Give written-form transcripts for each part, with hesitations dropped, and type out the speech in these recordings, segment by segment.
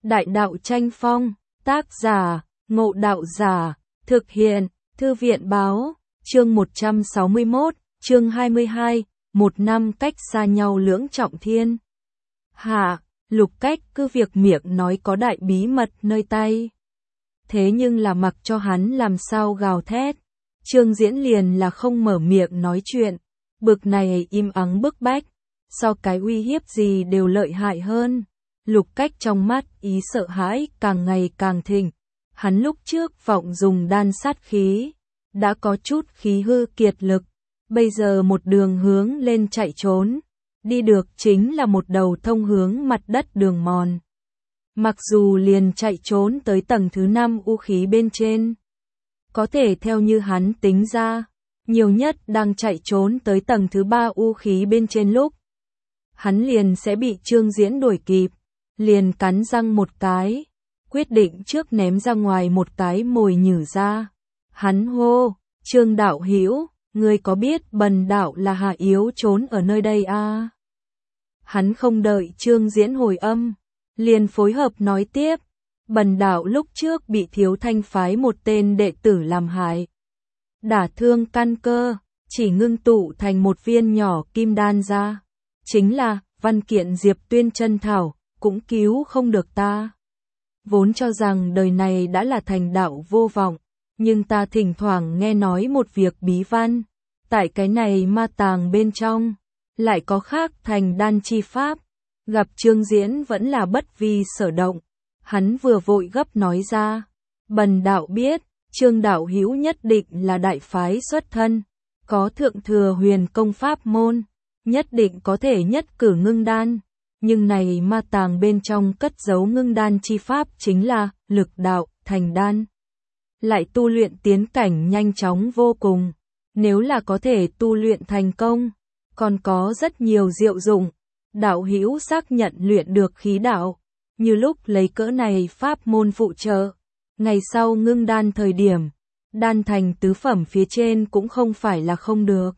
Đại đạo tranh phong, tác giả, Ngộ Đạo Giả, thực hiện, Thư viện báo, chương 161, chương 22, một năm cách xa nhau lưỡng trọng thiên. Hạ, Lục Cách cứ việc miệng nói có đại bí mật nơi tay. Thế nhưng là mặc cho hắn làm sao gào thét. Trương Diễn liền là không mở miệng nói chuyện, bực này im ắng bức bách, so cái uy hiếp gì đều lợi hại hơn. Lục Cách trong mắt ý sợ hãi càng ngày càng thịnh. Hắn lúc trước vọng dùng đan sát khí, đã có chút khí hư kiệt lực, bây giờ một đường hướng lên chạy trốn, đi được chính là một đầu thông hướng mặt đất đường mòn. Mặc dù liền chạy trốn tới tầng thứ 5 u khí bên trên, có thể theo như hắn tính ra, nhiều nhất đang chạy trốn tới tầng thứ 3 u khí bên trên lúc, hắn liền sẽ bị Trương Diễn đuổi kịp, liền cắn răng một cái, quyết định trước ném ra ngoài một cái mồi nhử ra. Hắn hô, Trương đạo hữu, ngươi có biết Bần đạo là Hạ Yếu trốn ở nơi đây à? Hắn không đợi Trương Diễn hồi âm, liền phối hợp nói tiếp, Bần đạo lúc trước bị Thiếu Thanh phái một tên đệ tử làm hại, đả thương căn cơ, chỉ ngưng tụ thành một viên nhỏ kim đan ra, chính là văn kiện Diệp Tuyên chân thảo, cũng cứu không được ta. Vốn cho rằng đời này đã là thành đạo vô vọng, nhưng ta thỉnh thoảng nghe nói một việc bí văn, tại cái này ma tàng bên trong, lại có khác thành đan chi pháp. Gặp Trương Diễn vẫn là bất vi sở động, hắn vừa vội gấp nói ra, Bần đạo biết, Trương đạo hữu nhất định là đại phái xuất thân, có thượng thừa huyền công pháp môn, nhất định có thể nhất cử ngưng đan. Nhưng này ma tàng bên trong cất giấu ngưng đan chi pháp chính là lực đạo, thành đan. Lại tu luyện tiến cảnh nhanh chóng vô cùng. Nếu là có thể tu luyện thành công, còn có rất nhiều diệu dụng. Đạo hữu xác nhận luyện được khí đạo, như lúc lấy cỡ này pháp môn phụ trợ. Ngày sau ngưng đan thời điểm, đan thành tứ phẩm phía trên cũng không phải là không được.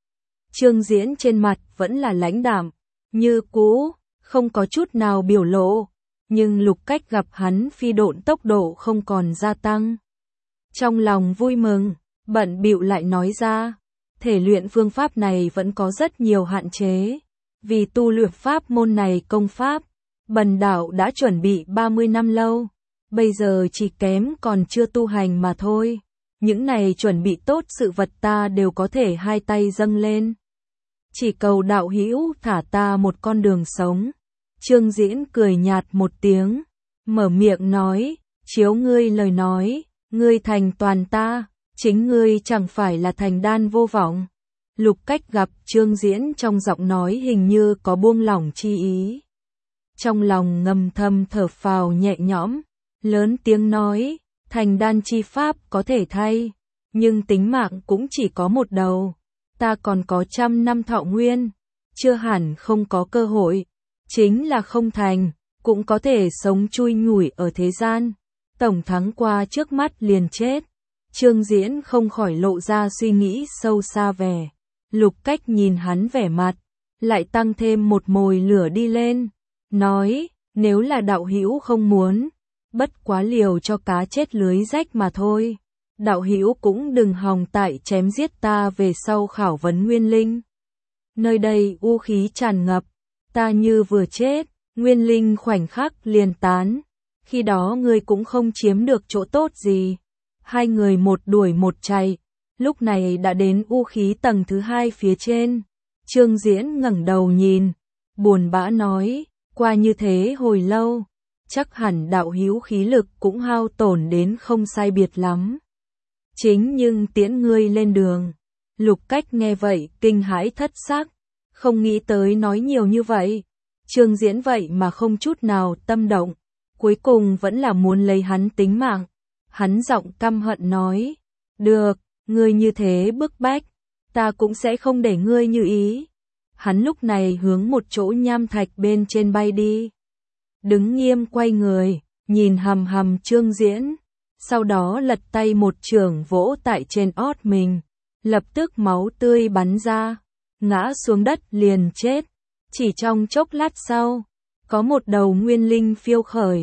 Trương Diễn trên mặt vẫn là lãnh đạm, như cũ, không có chút nào biểu lộ, nhưng Lục Cách gặp hắn phi độn tốc độ không còn gia tăng. Trong lòng vui mừng, bận bịu lại nói ra, thể luyện phương pháp này vẫn có rất nhiều hạn chế, vì tu luyện pháp môn này công pháp, Bần đạo đã chuẩn bị 30 năm lâu, bây giờ chỉ kém còn chưa tu hành mà thôi, những này chuẩn bị tốt sự vật ta đều có thể hai tay dâng lên. Chỉ cầu đạo hữu thả ta một con đường sống. Trương Diễn cười nhạt một tiếng, mở miệng nói, chiếu ngươi lời nói, ngươi thành toàn ta, chính ngươi chẳng phải là thành đan vô vọng. Lục Cách gặp Trương Diễn trong giọng nói hình như có buông lỏng chi ý. Trong lòng ngầm thầm thở phào nhẹ nhõm, lớn tiếng nói, thành đan chi pháp có thể thay, nhưng tính mạng cũng chỉ có một đầu, ta còn có 100 năm thọ nguyên, chưa hẳn không có cơ hội. Chính là không thành, cũng có thể sống chui nhủi ở thế gian. Tổng thắng qua trước mắt liền chết. Trương Diễn không khỏi lộ ra suy nghĩ sâu xa vẻ. Lục Cách nhìn hắn vẻ mặt, lại tăng thêm một mồi lửa đi lên. Nói, nếu là đạo hữu không muốn, bất quá liều cho cá chết lưới rách mà thôi. Đạo hữu cũng đừng hòng tại chém giết ta về sau khảo vấn nguyên linh. Nơi đây u khí tràn ngập. Ta như vừa chết, nguyên linh khoảnh khắc liền tán, khi đó ngươi cũng không chiếm được chỗ tốt gì. Hai người một đuổi một chạy, lúc này đã đến u khí tầng thứ 2 phía trên. Trương Diễn ngẩng đầu nhìn, buồn bã nói, qua như thế hồi lâu, chắc hẳn đạo hữu khí lực cũng hao tổn đến không sai biệt lắm. Chính nhưng tiễn ngươi lên đường. Lục Cách nghe vậy kinh hãi thất sắc. Không nghĩ tới nói nhiều như vậy. Trương Diễn vậy mà không chút nào tâm động. Cuối cùng vẫn là muốn lấy hắn tính mạng. Hắn giọng căm hận nói. Được, ngươi như thế bức bách. Ta cũng sẽ không để ngươi như ý. Hắn lúc này hướng một chỗ nham thạch bên trên bay đi. Đứng nghiêm quay người, nhìn hằm hằm Trương Diễn. Sau đó lật tay một chưởng vỗ tại trên ót mình. Lập tức máu tươi bắn ra. Ngã xuống đất liền chết. Chỉ trong chốc lát sau, có một đầu nguyên linh phiêu khởi,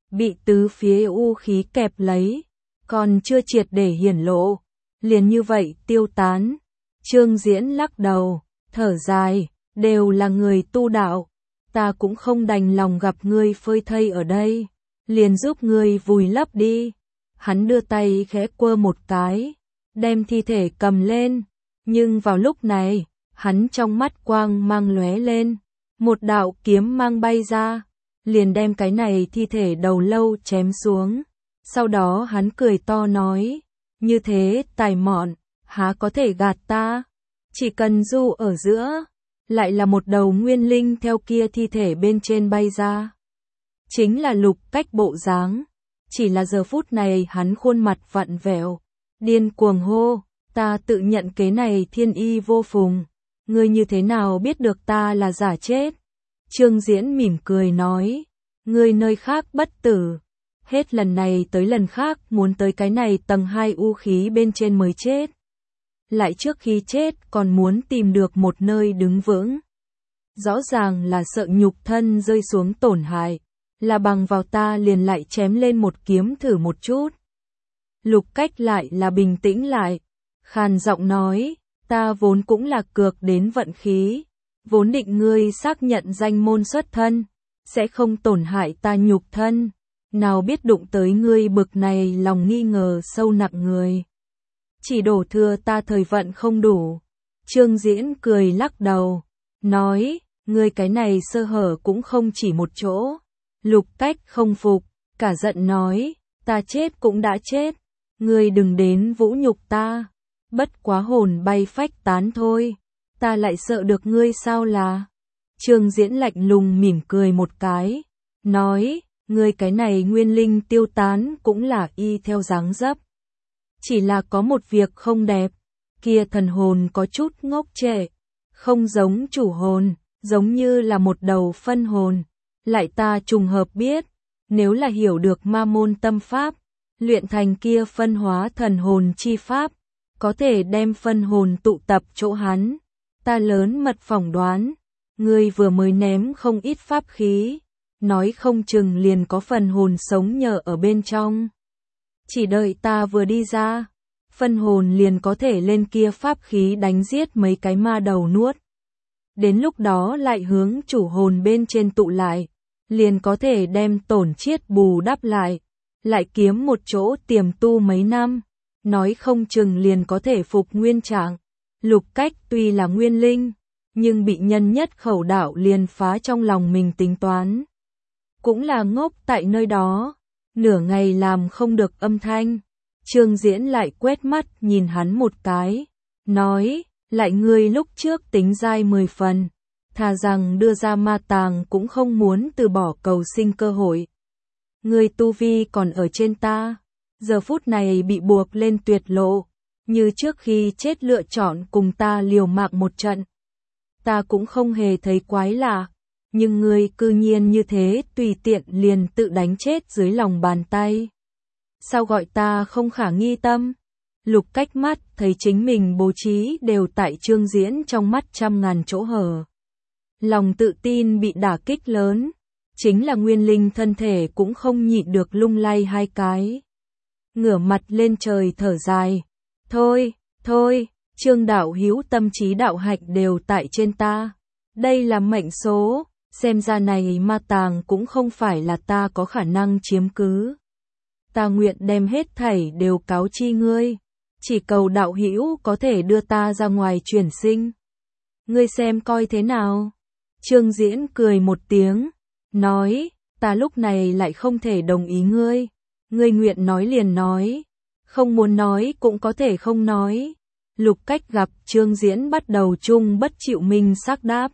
bị tứ phía u khí kẹp lấy, còn chưa triệt để hiển lộ, liền như vậy tiêu tán. Trương Diễn lắc đầu, thở dài, đều là người tu đạo, ta cũng không đành lòng gặp ngươi phơi thây ở đây, liền giúp ngươi vùi lấp đi. Hắn đưa tay khẽ quơ một cái, đem thi thể cầm lên, nhưng vào lúc này, hắn trong mắt quang mang lóe lên, một đạo kiếm mang bay ra, liền đem cái này thi thể đầu lâu chém xuống. Sau đó hắn cười to nói, như thế tài mọn, há có thể gạt ta, chỉ cần du ở giữa, lại là một đầu nguyên linh theo kia thi thể bên trên bay ra. Chính là Lục Cách bộ dáng, chỉ là giờ phút này hắn khuôn mặt vặn vẹo, điên cuồng hô, ta tự nhận kế này thiên y vô phùng, ngươi như thế nào biết được ta là giả chết? Trương Diễn mỉm cười nói, ngươi nơi khác bất tử, hết lần này tới lần khác muốn tới cái này tầng 2 u khí bên trên mới chết. Lại trước khi chết còn muốn tìm được một nơi đứng vững. Rõ ràng là sợ nhục thân rơi xuống tổn hại, là bằng vào ta liền lại chém lên một kiếm thử một chút. Lục Cách lại là bình tĩnh lại, khàn giọng nói, ta vốn cũng là cược đến vận khí, vốn định ngươi xác nhận danh môn xuất thân, sẽ không tổn hại ta nhục thân, nào biết đụng tới ngươi bực này lòng nghi ngờ sâu nặng người. Chỉ đổ thừa ta thời vận không đủ. Trương Diễn cười lắc đầu, nói, ngươi cái này sơ hở cũng không chỉ một chỗ. Lục Cách không phục, cả giận nói, ta chết cũng đã chết, ngươi đừng đến vũ nhục ta, bất quá hồn bay phách tán thôi, ta lại sợ được ngươi sao là. Trương Diễn lạnh lùng mỉm cười một cái, nói, ngươi cái này nguyên linh tiêu tán cũng là y theo dáng dấp. Chỉ là có một việc không đẹp, kia thần hồn có chút ngốc trệ, không giống chủ hồn, giống như là một đầu phân hồn. Lại ta trùng hợp biết, nếu là hiểu được ma môn tâm pháp, luyện thành kia phân hóa thần hồn chi pháp, có thể đem phân hồn tụ tập chỗ hắn. Ta lớn mật phỏng đoán, ngươi vừa mới ném không ít pháp khí, nói không chừng liền có phần hồn sống nhờ ở bên trong. Chỉ đợi ta vừa đi ra, phân hồn liền có thể lên kia pháp khí đánh giết mấy cái ma đầu nuốt. Đến lúc đó lại hướng chủ hồn bên trên tụ lại, liền có thể đem tổn chiết bù đắp lại kiếm một chỗ tiềm tu mấy năm, nói không chừng liền có thể phục nguyên trạng. Lục Cách tuy là nguyên linh, nhưng bị nhân nhất khẩu đạo liền phá trong lòng mình tính toán. Cũng là ngốc tại nơi đó, nửa ngày làm không được âm thanh. Trương Diễn lại quét mắt nhìn hắn một cái, nói, lại ngươi lúc trước tính dai 10 phần, thà rằng đưa ra ma tàng cũng không muốn từ bỏ cầu sinh cơ hội. Ngươi tu vi còn ở trên ta, giờ phút này bị buộc lên tuyệt lộ, như trước khi chết lựa chọn cùng ta liều mạng một trận. Ta cũng không hề thấy quái lạ, nhưng ngươi cư nhiên như thế tùy tiện liền tự đánh chết dưới lòng bàn tay. Sao gọi ta không khả nghi tâm? Lục Cách mắt thấy chính mình bố trí đều tại Trương Diễn trong mắt trăm ngàn chỗ hở. Lòng tự tin bị đả kích lớn, chính là nguyên linh thân thể cũng không nhịn được lung lay hai cái. Ngửa mặt lên trời thở dài, thôi, Trương đạo hữu tâm trí đạo hạnh đều tại trên ta. Đây là mệnh số, xem ra này ma tàng cũng không phải là ta có khả năng chiếm cứ. Ta nguyện đem hết thảy đều cáo chi ngươi, chỉ cầu đạo hữu có thể đưa ta ra ngoài chuyển sinh. Ngươi xem coi thế nào? Trương Diễn cười một tiếng, nói, ta lúc này lại không thể đồng ý ngươi. Ngươi nguyện nói liền nói, không muốn nói cũng có thể không nói. Lục Cách gặp Trương Diễn bắt đầu chung bất chịu minh xác đáp.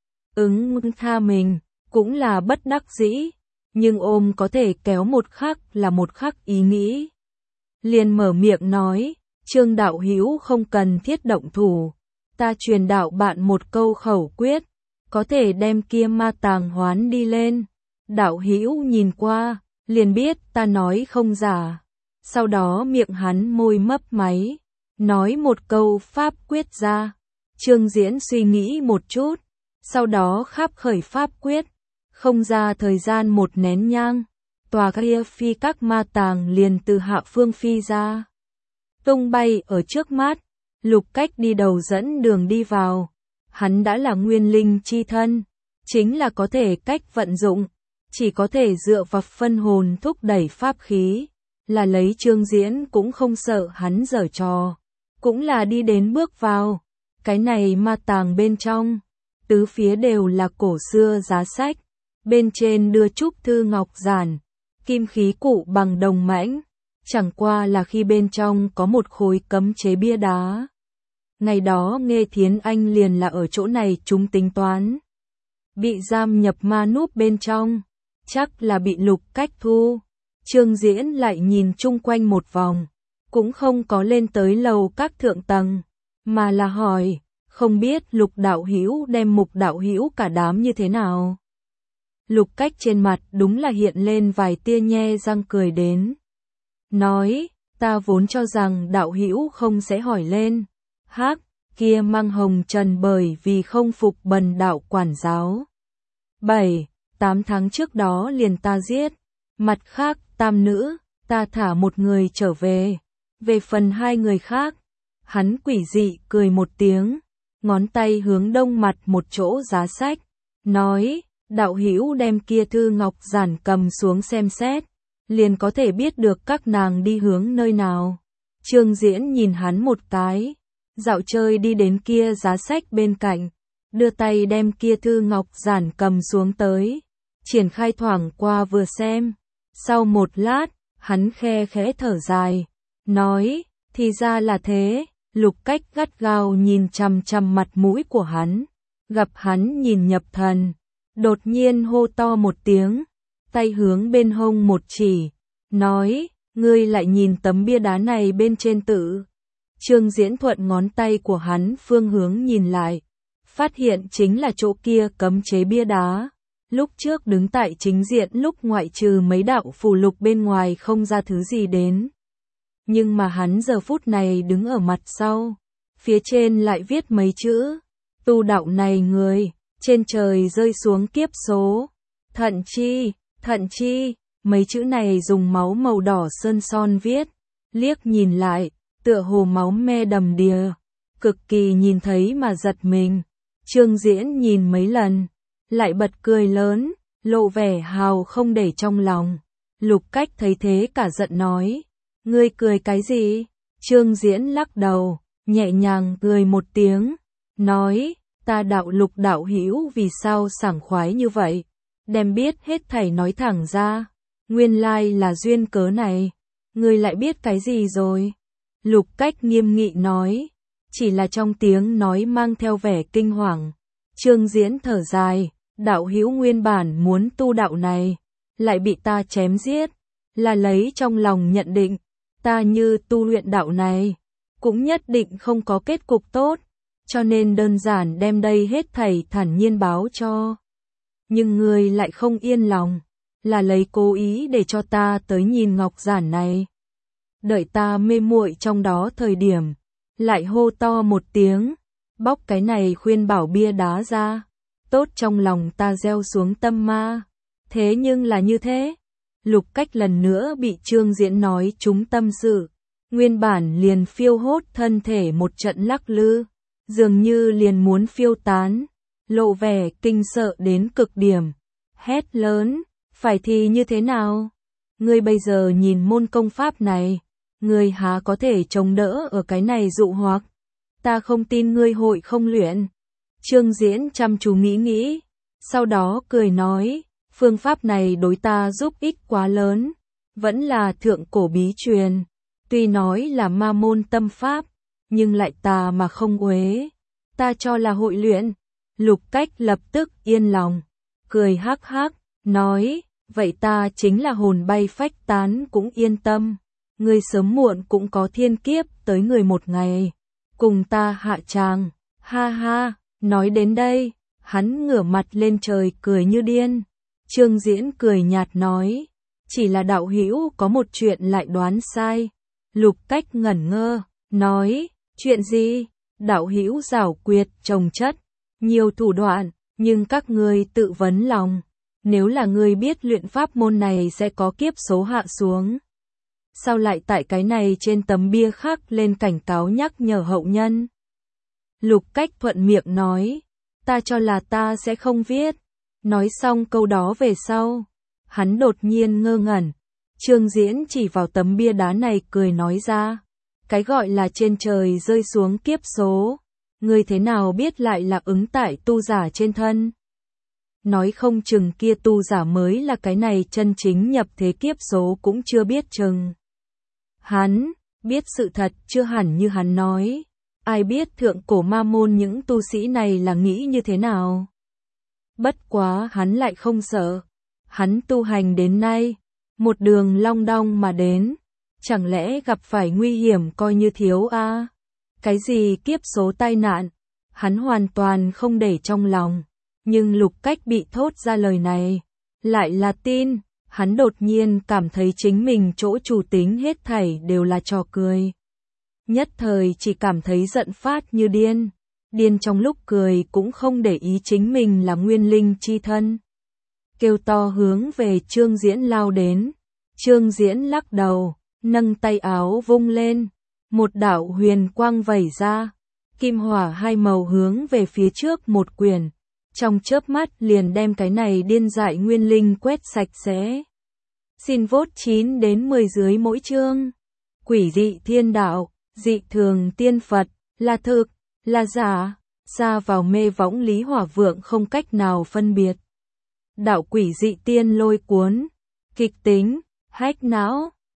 Tha mình, cũng là bất đắc dĩ, nhưng ôm có thể kéo một khắc là một khắc ý nghĩ. Liền mở miệng nói, Trương đạo hữu không cần thiết động thủ, ta truyền đạo bạn một câu khẩu quyết, có thể đem kia ma tàng hoán đi lên. Đạo hữu nhìn qua, liền biết ta nói không giả. Sau đó miệng hắn môi mấp máy, nói một câu pháp quyết ra. Trương Diễn suy nghĩ một chút, sau đó khắp khởi pháp quyết, không ra thời gian một nén nhang, tòa kia phi các ma tàng liền từ hạ phương phi ra. Tung bay ở trước mắt, Lục Cách đi đầu dẫn đường đi vào. Hắn đã là nguyên linh chi thân, chính là có thể cách vận dụng, chỉ có thể dựa vào phân hồn thúc đẩy pháp khí, là lấy Trương Diễn cũng không sợ hắn giở trò, cũng là đi đến bước vào. Cái này ma tàng bên trong, tứ phía đều là cổ xưa giá sách, bên trên đưa trúc thư ngọc giản, kim khí cụ bằng đồng mãnh, chẳng qua là khi bên trong có một khối cấm chế bia đá. Ngày đó Nghê Thiến Anh liền là ở chỗ này chúng tính toán. Bị giam nhập ma núp bên trong, chắc là bị Lục Cách thu. Trương Diễn lại nhìn chung quanh một vòng, cũng không có lên tới lầu các thượng tầng, mà là hỏi, không biết Lục đạo hữu đem Mục đạo hữu cả đám như thế nào. Lục Cách trên mặt đúng là hiện lên vài tia nhe răng cười đến. Nói, ta vốn cho rằng đạo hữu không sẽ hỏi lên. Hắc, kia mang hồng trần bởi vì không phục bần đạo quản giáo. 7-8 tháng trước đó liền ta giết. Mặt khác, tam nữ, ta thả một người trở về. Về phần hai người khác, hắn quỷ dị cười một tiếng, ngón tay hướng đông mặt một chỗ giá sách, nói, đạo hữu đem kia thư ngọc giản cầm xuống xem xét, liền có thể biết được các nàng đi hướng nơi nào. Trương Diễn nhìn hắn một cái, dạo chơi đi đến kia giá sách bên cạnh, đưa tay đem kia thư ngọc giản cầm xuống tới, triển khai thoảng qua vừa xem. Sau một lát, hắn khe khẽ thở dài, nói, thì ra là thế. Lục Cách gắt gao nhìn chằm chằm mặt mũi của hắn, gặp hắn nhìn nhập thần, đột nhiên hô to một tiếng, tay hướng bên hông một chỉ, nói, ngươi lại nhìn tấm bia đá này bên trên tự. Trương Diễn thuận ngón tay của hắn phương hướng nhìn lại, phát hiện chính là chỗ kia cấm chế bia đá. Lúc trước đứng tại chính diện lúc ngoại trừ mấy đạo phù lục bên ngoài không ra thứ gì đến. Nhưng mà hắn giờ phút này đứng ở mặt sau, phía trên lại viết mấy chữ, tu đạo này người, trên trời rơi xuống kiếp số, thận chi, mấy chữ này dùng máu màu đỏ sơn son viết, liếc nhìn lại, tựa hồ máu me đầm đìa, cực kỳ nhìn thấy mà giật mình. Trương Diễn nhìn mấy lần, lại bật cười lớn, lộ vẻ hào không để trong lòng. Lục Cách thấy thế cả giận nói, ngươi cười cái gì? Trương Diễn lắc đầu, nhẹ nhàng cười một tiếng, nói, ta đạo Lục đạo hữu vì sao sảng khoái như vậy, đem biết hết thảy nói thẳng ra, nguyên lai là duyên cớ này, ngươi lại biết cái gì rồi? Lục Cách nghiêm nghị nói, chỉ là trong tiếng nói mang theo vẻ kinh hoàng. Trương Diễn thở dài, đạo hữu nguyên bản muốn tu đạo này, lại bị ta chém giết, là lấy trong lòng nhận định, ta như tu luyện đạo này, cũng nhất định không có kết cục tốt, cho nên đơn giản đem đây hết thảy thản nhiên báo cho. Nhưng ngươi lại không yên lòng, là lấy cố ý để cho ta tới nhìn ngọc giản này. Đợi ta mê muội trong đó thời điểm, lại hô to một tiếng, bóc cái này khuyên bảo bia đá ra, tốt trong lòng ta gieo xuống tâm ma. Thế nhưng là như thế. Lục Cách lần nữa bị Trương Diễn nói trúng tâm sự, nguyên bản liền phiêu hốt thân thể một trận lắc lư, dường như liền muốn phiêu tán, lộ vẻ kinh sợ đến cực điểm, hét lớn, phải thì như thế nào? Ngươi bây giờ nhìn môn công pháp này, ngươi há có thể chống đỡ ở cái này dụ hoặc, ta không tin ngươi hội không luyện. Trương Diễn chăm chú nghĩ, sau đó cười nói, phương pháp này đối ta giúp ích quá lớn, vẫn là thượng cổ bí truyền, tuy nói là ma môn tâm pháp, nhưng lại tà mà không uế, ta cho là hội luyện. Lục Cách lập tức yên lòng, cười hắc hắc, nói, vậy ta chính là hồn bay phách tán cũng yên tâm, ngươi sớm muộn cũng có thiên kiếp tới người một ngày, cùng ta hạ tràng, ha ha. Nói đến đây, hắn ngửa mặt lên trời cười như điên. Trương Diễn cười nhạt nói, chỉ là đạo hữu có một chuyện lại đoán sai. Lục Cách ngẩn ngơ, nói, chuyện gì? Đạo hữu giảo quyệt trồng chất, nhiều thủ đoạn, nhưng các ngươi tự vấn lòng, Nếu là ngươi biết luyện pháp môn này sẽ có kiếp số hạ xuống, sao lại tại cái này trên tấm bia khắc lên cảnh cáo nhắc nhở hậu nhân? Lục Cách thuận miệng nói, ta cho là ta sẽ không viết. Nói xong câu đó về sau, hắn đột nhiên ngơ ngẩn. Trương Diễn chỉ vào tấm bia đá này cười nói ra, cái gọi là trên trời rơi xuống kiếp số, ngươi thế nào biết lại là ứng tại tu giả trên thân? Nói không chừng kia tu giả mới là cái này chân chính nhập thế kiếp số cũng chưa biết chừng. Hắn biết sự thật chưa hẳn như hắn nói. Ai biết thượng cổ ma môn những tu sĩ này là nghĩ như thế nào? Bất quá hắn lại không sợ. Hắn tu hành đến nay, một đường long đong mà đến, chẳng lẽ gặp phải nguy hiểm coi như thiếu a? Cái gì kiếp số tai nạn, hắn hoàn toàn không để trong lòng. Nhưng Lục Cách bị thốt ra lời này, lại là tin. Hắn đột nhiên cảm thấy chính mình chỗ chủ tính hết thảy đều là trò cười. Nhất thời chỉ cảm thấy giận phát như điên. Điên trong lúc cười cũng không để ý chính mình là nguyên linh chi thân. Kêu to hướng về Trương Diễn lao đến. Trương Diễn lắc đầu, nâng tay áo vung lên. Một đạo huyền quang vẩy ra. Kim hỏa hai màu hướng về phía trước một quyển. Trong chớp mắt liền đem cái này điên dại nguyên linh quét sạch sẽ. Xin vote 9 đến 10 dưới mỗi chương. Quỷ dị thiên đạo, dị thường tiên Phật, là thực, là giả, xa vào mê võng Lý Hỏa Vượng không cách nào phân biệt. Đạo quỷ dị tiên lôi cuốn, kịch tính, hách não.